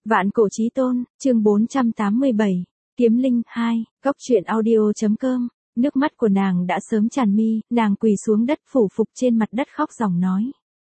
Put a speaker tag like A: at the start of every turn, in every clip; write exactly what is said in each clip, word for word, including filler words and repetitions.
A: Vạn cổ chí tôn, chương bốn trăm tám mươi bảy, Kiếm Linh hai, Cóc truyện audio.com. Nước mắt của nàng đã sớm tràn mi, nàng quỳ xuống đất phủ phục trên mặt đất khóc ròng nói.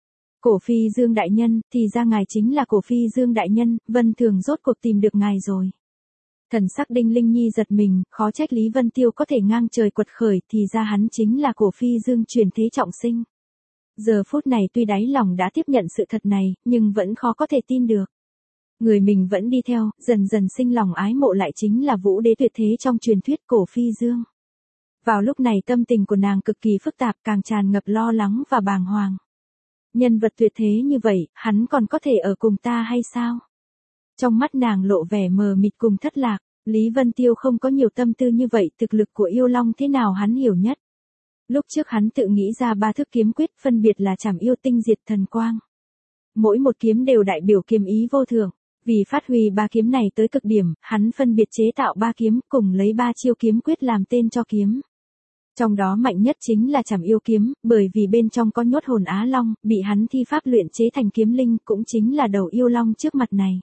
A: Cổ Phi Dương đại nhân, thì ra ngài chính là Cổ Phi Dương đại nhân, Vân Thường rốt cuộc tìm được ngài rồi. Thần sắc Đinh Linh Nhi giật mình, khó trách Lý Vân Tiêu có thể ngang trời quật khởi, thì ra hắn chính là Cổ Phi Dương truyền thế trọng sinh. Giờ phút này tuy đáy lòng đã tiếp nhận sự thật này, nhưng vẫn khó có thể tin được. Người mình vẫn đi theo, dần dần sinh lòng ái mộ lại chính là vũ đế tuyệt thế trong truyền thuyết Cổ Phi Dương. Vào lúc này tâm tình của nàng cực kỳ phức tạp, càng tràn ngập lo lắng và bàng hoàng. Nhân vật tuyệt thế như vậy, hắn còn có thể ở cùng ta hay sao? Trong mắt nàng lộ vẻ mờ mịt cùng thất lạc, Lý Vân Tiêu không có nhiều tâm tư như vậy, thực lực của yêu long thế nào hắn hiểu nhất. Lúc trước hắn tự nghĩ ra ba thức kiếm quyết, phân biệt là trảm yêu tinh diệt thần quang. Mỗi một kiếm đều đại biểu kiếm ý vô thượng. Vì phát huy ba kiếm này tới cực điểm, hắn phân biệt chế tạo ba kiếm, cùng lấy ba chiêu kiếm quyết làm tên cho kiếm. Trong đó mạnh nhất chính là trảm yêu kiếm, bởi vì bên trong có nhốt hồn Á Long, bị hắn thi pháp luyện chế thành kiếm linh, cũng chính là đầu yêu long trước mặt này.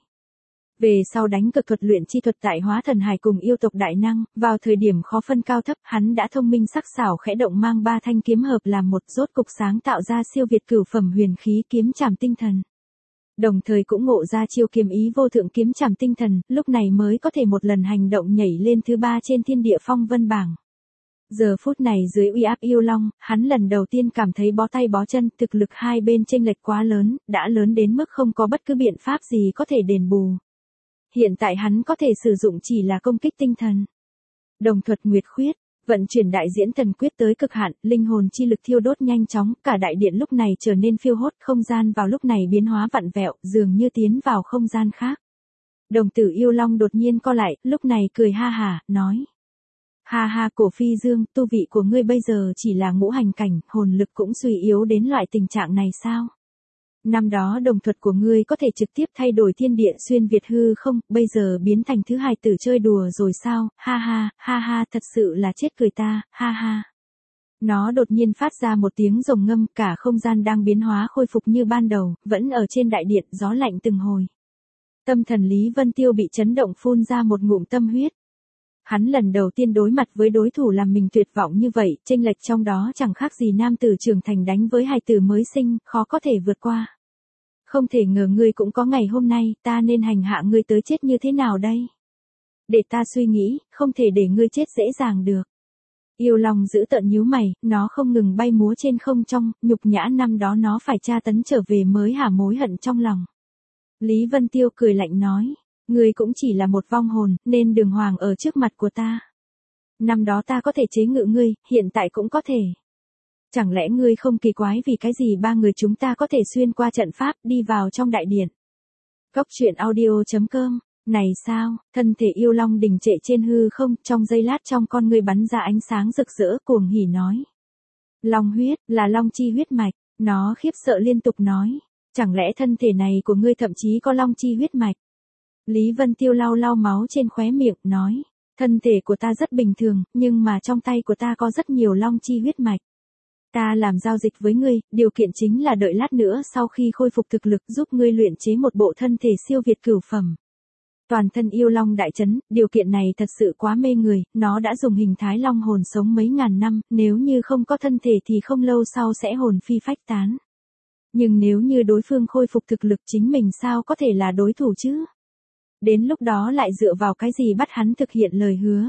A: Về sau đánh cực thuật luyện chi thuật tại Hóa Thần Hải cùng yêu tộc đại năng, vào thời điểm khó phân cao thấp, hắn đã thông minh sắc sảo khẽ động mang ba thanh kiếm hợp làm một, rốt cục sáng tạo ra siêu việt cửu phẩm huyền khí kiếm trảm tinh thần. Đồng thời cũng ngộ ra chiêu kiếm ý vô thượng kiếm trảm tinh thần, lúc này mới có thể một lần hành động nhảy lên thứ ba trên thiên địa phong vân bảng. Giờ phút này dưới uy áp yêu long, hắn lần đầu tiên cảm thấy bó tay bó chân, thực lực hai bên chênh lệch quá lớn, đã lớn đến mức không có bất cứ biện pháp gì có thể đền bù. Hiện tại hắn có thể sử dụng chỉ là công kích tinh thần. Đồng thuật nguyệt khuyết, vận chuyển đại diễn thần quyết tới cực hạn, linh hồn chi lực thiêu đốt nhanh chóng, cả đại điện lúc này trở nên phiêu hốt, không gian vào lúc này biến hóa vặn vẹo, dường như tiến vào không gian khác. Đồng tử yêu long đột nhiên co lại, lúc này cười ha hả, nói. Ha ha Cổ Phi Dương, tu vị của ngươi bây giờ chỉ là ngũ hành cảnh, hồn lực cũng suy yếu đến loại tình trạng này sao? Năm đó đồng thuật của ngươi có thể trực tiếp thay đổi thiên địa xuyên việt hư không, bây giờ biến thành thứ hài tử chơi đùa rồi sao, ha ha, ha ha, thật sự là chết cười ta, ha ha. Nó đột nhiên phát ra một tiếng rồng ngâm, cả không gian đang biến hóa khôi phục như ban đầu, vẫn ở trên đại điện, gió lạnh từng hồi. Tâm thần Lý Vân Tiêu bị chấn động phun ra một ngụm tâm huyết. Hắn lần đầu tiên đối mặt với đối thủ làm mình tuyệt vọng như vậy, chênh lệch trong đó chẳng khác gì nam tử trưởng thành đánh với hài tử mới sinh, khó có thể vượt qua. Không thể ngờ ngươi cũng có ngày hôm nay, ta nên hành hạ ngươi tới chết như thế nào đây? Để ta suy nghĩ, không thể để ngươi chết dễ dàng được. Yêu long giữ tợn nhíu mày, nó không ngừng bay múa trên không trong, nhục nhã năm đó nó phải tra tấn trở về mới hả mối hận trong lòng. Lý Vân Tiêu cười lạnh nói, ngươi cũng chỉ là một vong hồn, nên đừng hoàng ở trước mặt của ta. Năm đó ta có thể chế ngự ngươi, hiện tại cũng có thể. Chẳng lẽ ngươi không kỳ quái vì cái gì ba người chúng ta có thể xuyên qua trận pháp, đi vào trong đại điện? Cóc truyện audio.com. Này sao, thân thể yêu long đình trệ trên hư không, trong giây lát trong con ngươi bắn ra ánh sáng rực rỡ, cuồng hỉ nói. Long huyết, là long chi huyết mạch, nó khiếp sợ liên tục nói. Chẳng lẽ thân thể này của ngươi thậm chí có long chi huyết mạch? Lý Vân Tiêu lau lau máu trên khóe miệng, nói. Thân thể của ta rất bình thường, nhưng mà trong tay của ta có rất nhiều long chi huyết mạch. Ta làm giao dịch với ngươi, điều kiện chính là đợi lát nữa sau khi khôi phục thực lực giúp ngươi luyện chế một bộ thân thể siêu việt cửu phẩm. Toàn thân yêu long đại chấn, điều kiện này thật sự quá mê người, nó đã dùng hình thái long hồn sống mấy ngàn năm, nếu như không có thân thể thì không lâu sau sẽ hồn phi phách tán. Nhưng nếu như đối phương khôi phục thực lực chính mình sao có thể là đối thủ chứ? Đến lúc đó lại dựa vào cái gì bắt hắn thực hiện lời hứa?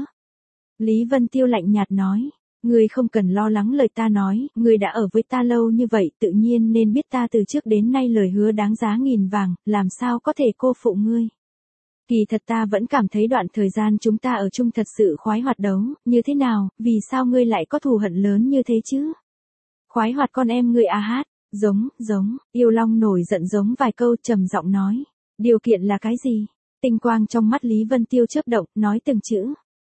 A: Lý Vân Tiêu lạnh nhạt nói. Ngươi không cần lo lắng lời ta nói, ngươi đã ở với ta lâu như vậy, tự nhiên nên biết ta từ trước đến nay lời hứa đáng giá nghìn vàng, làm sao có thể cô phụ ngươi. Kỳ thật ta vẫn cảm thấy đoạn thời gian chúng ta ở chung thật sự khoái hoạt đấu, như thế nào, vì sao ngươi lại có thù hận lớn như thế chứ? Khoái hoạt con em ngươi à hát, giống, giống, yêu long nổi giận giống vài câu trầm giọng nói. Điều kiện là cái gì? Tinh quang trong mắt Lý Vân Tiêu chớp động, nói từng chữ.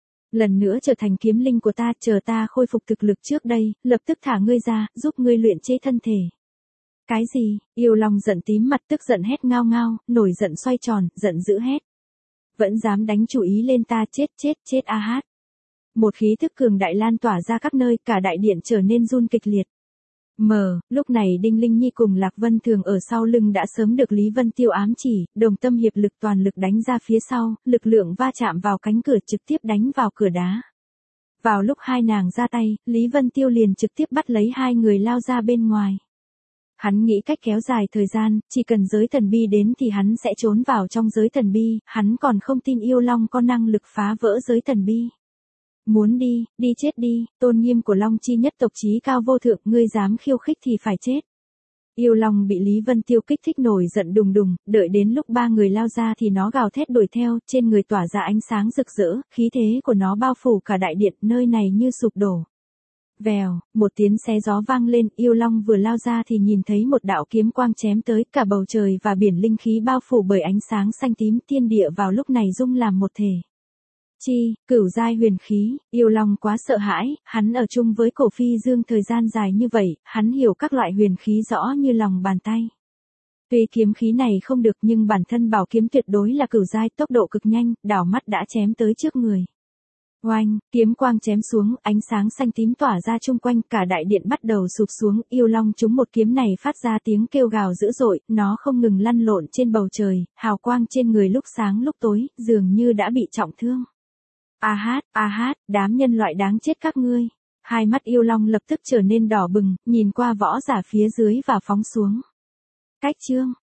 A: Lần nữa trở thành kiếm linh của ta, chờ ta khôi phục thực lực trước đây, lập tức thả ngươi ra, giúp ngươi luyện chế thân thể. Cái gì? Yêu long giận tím mặt tức giận hét ngao ngao, nổi giận xoay tròn, giận dữ hét. Vẫn dám đánh chủ ý lên ta, chết chết chết a hát. Một khí thức cường đại lan tỏa ra các nơi, cả đại điện trở nên run kịch liệt. Mờ, lúc này Đinh Linh Nhi cùng Lạc Vân Thường ở sau lưng đã sớm được Lý Vân Tiêu ám chỉ, đồng tâm hiệp lực toàn lực đánh ra phía sau, lực lượng va chạm vào cánh cửa trực tiếp đánh vào cửa đá. Vào lúc hai nàng ra tay, Lý Vân Tiêu liền trực tiếp bắt lấy hai người lao ra bên ngoài. Hắn nghĩ cách kéo dài thời gian, chỉ cần giới thần bi đến thì hắn sẽ trốn vào trong giới thần bi, hắn còn không tin yêu long có năng lực phá vỡ giới thần bi. Muốn đi, đi chết đi, tôn nghiêm của Long Chi nhất tộc chí cao vô thượng, ngươi dám khiêu khích thì phải chết. Yêu Long bị Lý Vân Tiêu kích thích nổi giận đùng đùng, đợi đến lúc ba người lao ra thì nó gào thét đuổi theo, trên người tỏa ra ánh sáng rực rỡ, khí thế của nó bao phủ cả đại điện, nơi này như sụp đổ. Vèo, một tiếng xé gió vang lên, Yêu Long vừa lao ra thì nhìn thấy một đạo kiếm quang chém tới, cả bầu trời và biển linh khí bao phủ bởi ánh sáng xanh tím, thiên địa vào lúc này rung làm một thể. Chi, cửu giai huyền khí, Yêu Long quá sợ hãi, hắn ở chung với Cổ Phi Dương thời gian dài như vậy, hắn hiểu các loại huyền khí rõ như lòng bàn tay. Tuy kiếm khí này không được nhưng bản thân bảo kiếm tuyệt đối là cửu giai, tốc độ cực nhanh, đảo mắt đã chém tới trước người. Oanh, kiếm quang chém xuống, ánh sáng xanh tím tỏa ra chung quanh, cả đại điện bắt đầu sụp xuống, Yêu Long trúng một kiếm này phát ra tiếng kêu gào dữ dội, nó không ngừng lăn lộn trên bầu trời, hào quang trên người lúc sáng lúc tối, dường như đã bị trọng thương. A hát, a hát, đám nhân loại đáng chết các ngươi. Hai mắt Yêu Long lập tức trở nên đỏ bừng, nhìn qua võ giả phía dưới và phóng xuống. Cách chương